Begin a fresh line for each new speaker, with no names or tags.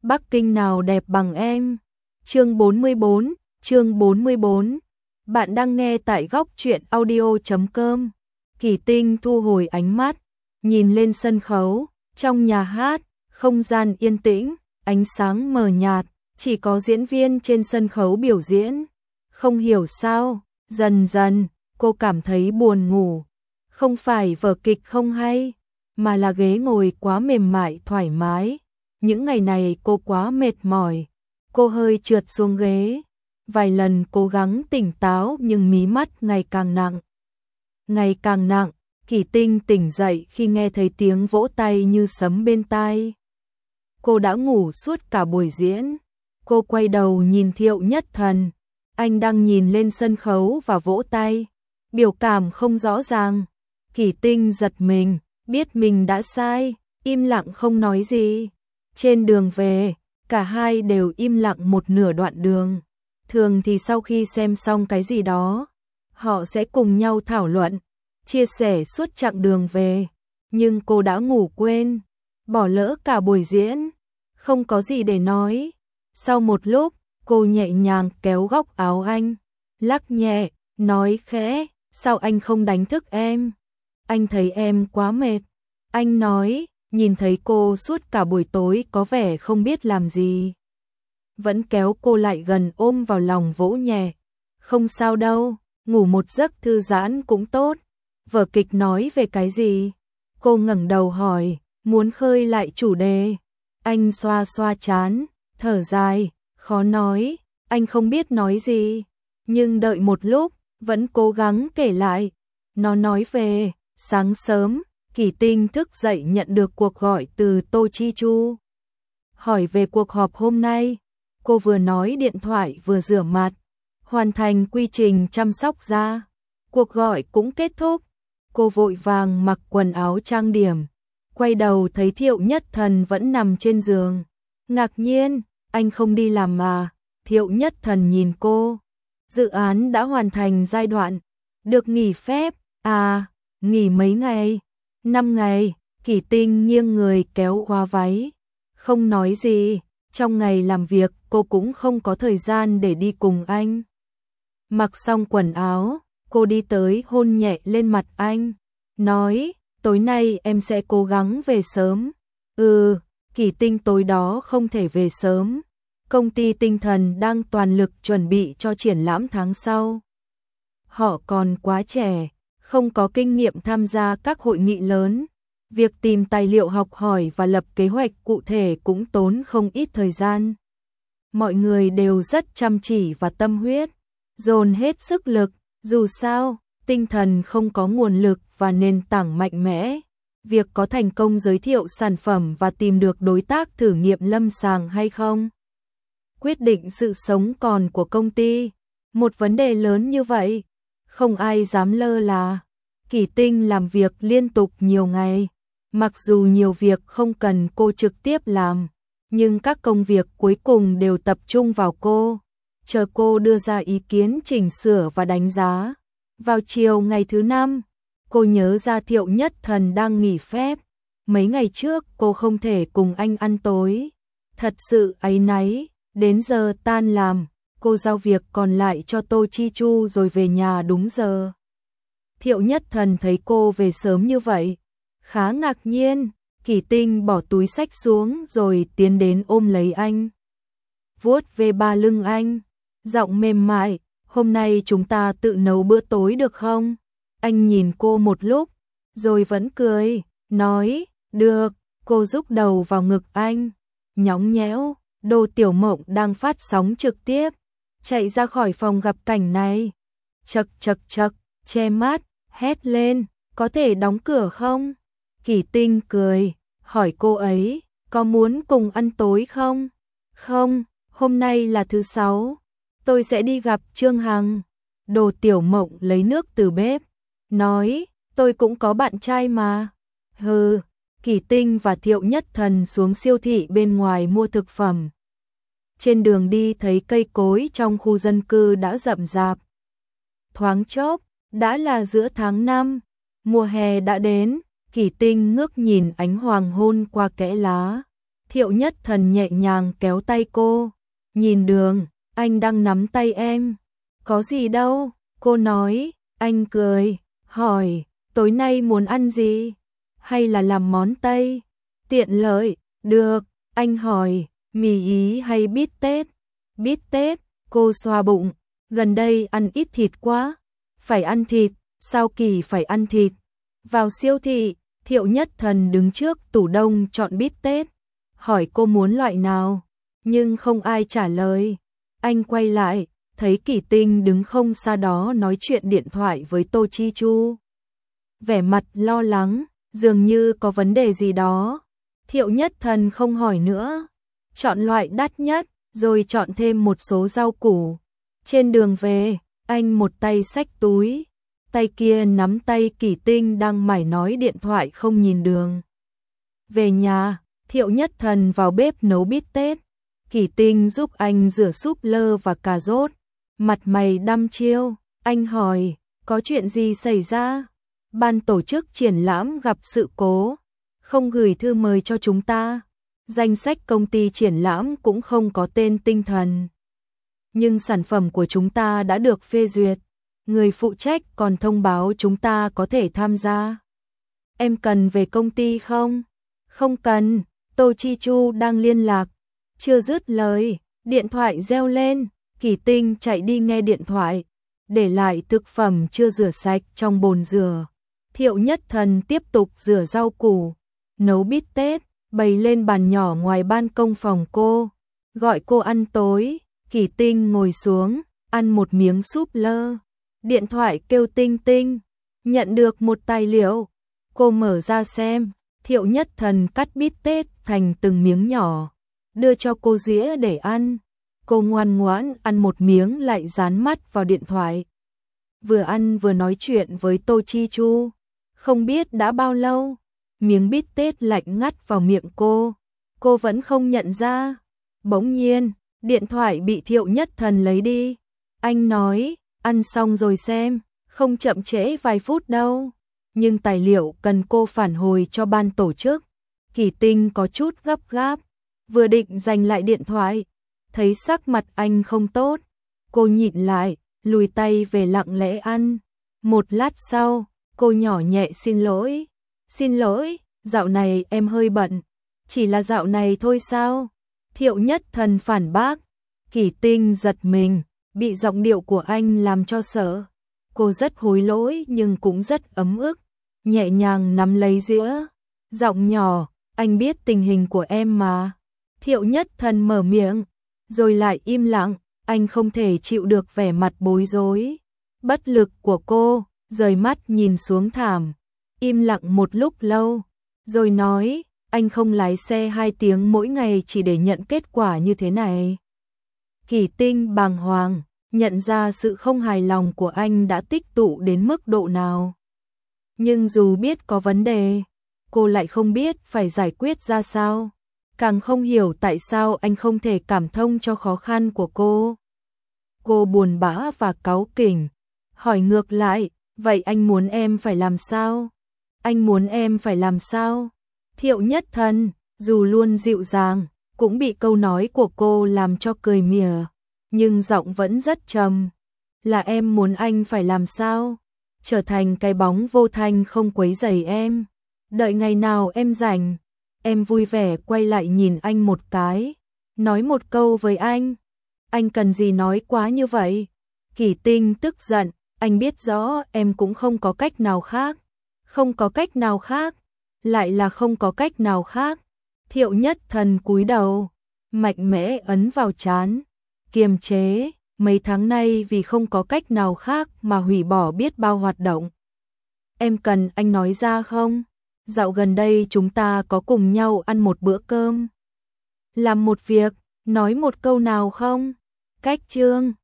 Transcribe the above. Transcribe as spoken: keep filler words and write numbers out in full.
Bắc Kinh nào đẹp bằng em. Chương bốn mươi bốn, chương bốn mươi bốn. Bạn đang nghe tại góc truyện audio chấm com. Kỳ Tinh thu hồi ánh mắt, nhìn lên sân khấu, trong nhà hát, không gian yên tĩnh, ánh sáng mờ nhạt, chỉ có diễn viên trên sân khấu biểu diễn. Không hiểu sao, dần dần, cô cảm thấy buồn ngủ. Không phải vở kịch không hay, mà là ghế ngồi quá mềm mại thoải mái. Những ngày này cô quá mệt mỏi, cô hơi trượt xuống ghế. Vài lần cố gắng tỉnh táo nhưng mí mắt ngày càng nặng. Ngày càng nặng, Kỳ Tinh tỉnh dậy khi nghe thấy tiếng vỗ tay như sấm bên tai. Cô đã ngủ suốt cả buổi diễn. Cô quay đầu nhìn Thiệu Nhất Thần. Anh đang nhìn lên sân khấu và vỗ tay. Biểu cảm không rõ ràng. Kỳ Tinh giật mình, biết mình đã sai, im lặng không nói gì. Trên đường về, cả hai đều im lặng một nửa đoạn đường. Thường thì sau khi xem xong cái gì đó, họ sẽ cùng nhau thảo luận, chia sẻ suốt chặng đường về. Nhưng cô đã ngủ quên, bỏ lỡ cả buổi diễn, không có gì để nói. Sau một lúc, cô nhẹ nhàng kéo góc áo anh, lắc nhẹ, nói khẽ, sao anh không đánh thức em? Anh thấy em quá mệt. Anh nói, nhìn thấy cô suốt cả buổi tối có vẻ không biết làm gì. Vẫn kéo cô lại gần ôm vào lòng vỗ nhẹ. Không sao đâu, ngủ một giấc thư giãn cũng tốt. Vở kịch nói về cái gì? Cô ngẩng đầu hỏi, muốn khơi lại chủ đề. Anh xoa xoa trán, thở dài, khó nói, anh không biết nói gì. Nhưng đợi một lúc, vẫn cố gắng kể lại. Nó nói về, sáng sớm, Kỳ Tinh thức dậy nhận được cuộc gọi từ Tô Chi Chu. Hỏi về cuộc họp hôm nay. Cô vừa nói điện thoại vừa rửa mặt, hoàn thành quy trình chăm sóc da. Cuộc gọi cũng kết thúc. Cô vội vàng mặc quần áo trang điểm, quay đầu thấy Thiệu Nhất Thần vẫn nằm trên giường. Ngạc nhiên, anh không đi làm mà. Thiệu Nhất Thần nhìn cô. Dự án đã hoàn thành giai đoạn, được nghỉ phép. À, nghỉ mấy ngày? Năm ngày. Kỳ Tinh nghiêng người kéo khóa váy, không nói gì. Trong ngày làm việc cô cũng không có thời gian để đi cùng anh. Mặc xong quần áo, cô đi tới hôn nhẹ lên mặt anh, nói, tối nay em sẽ cố gắng về sớm. Ừ, Kỳ Tinh tối đó không thể về sớm. Công ty Tinh Thần đang toàn lực chuẩn bị cho triển lãm tháng sau. Họ còn quá trẻ, không có kinh nghiệm tham gia các hội nghị lớn. Việc tìm tài liệu học hỏi và lập kế hoạch cụ thể cũng tốn không ít thời gian. Mọi người đều rất chăm chỉ và tâm huyết, dồn hết sức lực. Dù sao, Tinh Thần không có nguồn lực và nền tảng mạnh mẽ. Việc có thành công giới thiệu sản phẩm và tìm được đối tác thử nghiệm lâm sàng hay không, quyết định sự sống còn của công ty. Một vấn đề lớn như vậy, không ai dám lơ là. Kỳ Tinh làm việc liên tục nhiều ngày. Mặc dù nhiều việc không cần cô trực tiếp làm, nhưng các công việc cuối cùng đều tập trung vào cô. Chờ cô đưa ra ý kiến chỉnh sửa và đánh giá. Vào chiều ngày thứ năm, cô nhớ ra Thiệu Nhất Thần đang nghỉ phép. Mấy ngày trước cô không thể cùng anh ăn tối. Thật sự áy náy, đến giờ tan làm, cô giao việc còn lại cho Tô Chi Chu rồi về nhà đúng giờ. Thiệu Nhất Thần thấy cô về sớm như vậy, khá ngạc nhiên. Kỳ Tinh bỏ túi xách xuống rồi tiến đến ôm lấy anh, vuốt về ba lưng anh, giọng mềm mại, hôm nay chúng ta tự nấu bữa tối được không? Anh nhìn cô một lúc, rồi vẫn cười, nói, được. Cô rúc đầu vào ngực anh, nhõng nhẽo. Đồ Tiểu Mộng đang phát sóng trực tiếp, chạy ra khỏi phòng gặp cảnh này. Chật chật chật, che mắt, hét lên, có thể đóng cửa không? Kỳ Tinh cười, hỏi cô ấy, có muốn cùng ăn tối không? Không, hôm nay là thứ sáu, tôi sẽ đi gặp Trương Hằng. Đồ Tiểu Mộng lấy nước từ bếp, nói, tôi cũng có bạn trai mà. Hừ. Kỳ Tinh và Thiệu Nhất Thần xuống siêu thị bên ngoài mua thực phẩm. Trên đường đi thấy cây cối trong khu dân cư đã rậm rạp. Thoáng chốc, đã là giữa tháng năm, mùa hè đã đến. Kỳ Tinh ngước nhìn ánh hoàng hôn qua kẽ lá. Thiệu Nhất Thần nhẹ nhàng kéo tay cô. Nhìn đường, anh đang nắm tay em. Có gì đâu, cô nói. Anh cười, hỏi, tối nay muốn ăn gì? Hay là làm món Tây? Tiện lợi, được, anh hỏi, mì Ý hay bít tết? Bít tết, cô xoa bụng, gần đây ăn ít thịt quá. Phải ăn thịt, sao Kỳ phải ăn thịt? Vào siêu thị, Thiệu Nhất Thần đứng trước tủ đông chọn bít tết. Hỏi cô muốn loại nào, nhưng không ai trả lời. Anh quay lại, thấy Kỳ Tinh đứng không xa đó nói chuyện điện thoại với Tô Chi Chu. Vẻ mặt lo lắng, dường như có vấn đề gì đó. Thiệu Nhất Thần không hỏi nữa, chọn loại đắt nhất, rồi chọn thêm một số rau củ. Trên đường về, anh một tay xách túi, tay kia nắm tay Kỳ Tinh đang mải nói điện thoại không nhìn đường. Về nhà, Thiệu Nhất Thần vào bếp nấu bít tết. Kỳ Tinh giúp anh rửa súp lơ và cà rốt. Mặt mày đăm chiêu, anh hỏi, có chuyện gì xảy ra? Ban tổ chức triển lãm gặp sự cố, không gửi thư mời cho chúng ta. Danh sách công ty triển lãm cũng không có tên Tinh Thần. Nhưng sản phẩm của chúng ta đã được phê duyệt. Người phụ trách còn thông báo chúng ta có thể tham gia. Em cần về công ty không? Không cần, Tô Chi Chu đang liên lạc. Chưa dứt lời, điện thoại reo lên. Kỳ Tinh chạy đi nghe điện thoại, để lại thực phẩm chưa rửa sạch trong bồn rửa. Thiệu Nhất Thần tiếp tục rửa rau củ, nấu bít tết, bày lên bàn nhỏ ngoài ban công phòng cô. Gọi cô ăn tối, Kỳ Tinh ngồi xuống, ăn một miếng súp lơ. Điện thoại kêu tinh tinh, nhận được một tài liệu. Cô mở ra xem, Thiệu Nhất Thần cắt bít tết thành từng miếng nhỏ, đưa cho cô dĩa để ăn. Cô ngoan ngoãn ăn một miếng lại dán mắt vào điện thoại. Vừa ăn vừa nói chuyện với Tô Chi Chu. Không biết đã bao lâu, miếng bít tết lạnh ngắt vào miệng cô. Cô vẫn không nhận ra. Bỗng nhiên, điện thoại bị Thiệu Nhất Thần lấy đi. Anh nói, ăn xong rồi xem, không chậm trễ vài phút đâu. Nhưng tài liệu cần cô phản hồi cho ban tổ chức. Kỳ Tinh có chút gấp gáp, vừa định giành lại điện thoại, thấy sắc mặt anh không tốt. Cô nhịn lại, lùi tay về lặng lẽ ăn. Một lát sau, cô nhỏ nhẹ xin lỗi. Xin lỗi, dạo này em hơi bận. Chỉ là dạo này thôi sao? Thiệu Nhất Thần phản bác. Kỳ Tinh giật mình, bị giọng điệu của anh làm cho sợ. Cô rất hối lỗi nhưng cũng rất ấm ức, nhẹ nhàng nắm lấy dĩa. Giọng nhỏ, anh biết tình hình của em mà. Thiệu Nhất Thần mở miệng, rồi lại im lặng. Anh không thể chịu được vẻ mặt bối rối, bất lực của cô, rời mắt nhìn xuống thảm. Im lặng một lúc lâu, rồi nói, anh không lái xe hai tiếng mỗi ngày chỉ để nhận kết quả như thế này. Kỳ Tinh bàng hoàng, nhận ra sự không hài lòng của anh đã tích tụ đến mức độ nào. Nhưng dù biết có vấn đề, cô lại không biết phải giải quyết ra sao. Càng không hiểu tại sao anh không thể cảm thông cho khó khăn của cô. Cô buồn bã và cáu kỉnh, hỏi ngược lại, vậy anh muốn em phải làm sao? Anh muốn em phải làm sao? Thiệu Nhất Thần, dù luôn dịu dàng, cũng bị câu nói của cô làm cho cười mỉa, nhưng giọng vẫn rất trầm. Là em muốn anh phải làm sao? Trở thành cái bóng vô thanh không quấy rầy em. Đợi ngày nào em rảnh, em vui vẻ quay lại nhìn anh một cái, nói một câu với anh. Anh cần gì nói quá như vậy? Kỳ Tinh tức giận, anh biết rõ em cũng không có cách nào khác. Không có cách nào khác, lại là không có cách nào khác. Thiệu Nhất Thần cúi đầu, mạnh mẽ ấn vào trán, kiềm chế. Mấy tháng nay vì không có cách nào khác mà hủy bỏ biết bao hoạt động. Em cần anh nói ra không? Dạo gần đây chúng ta có cùng nhau ăn một bữa cơm, làm một việc, nói một câu nào không? Cách chương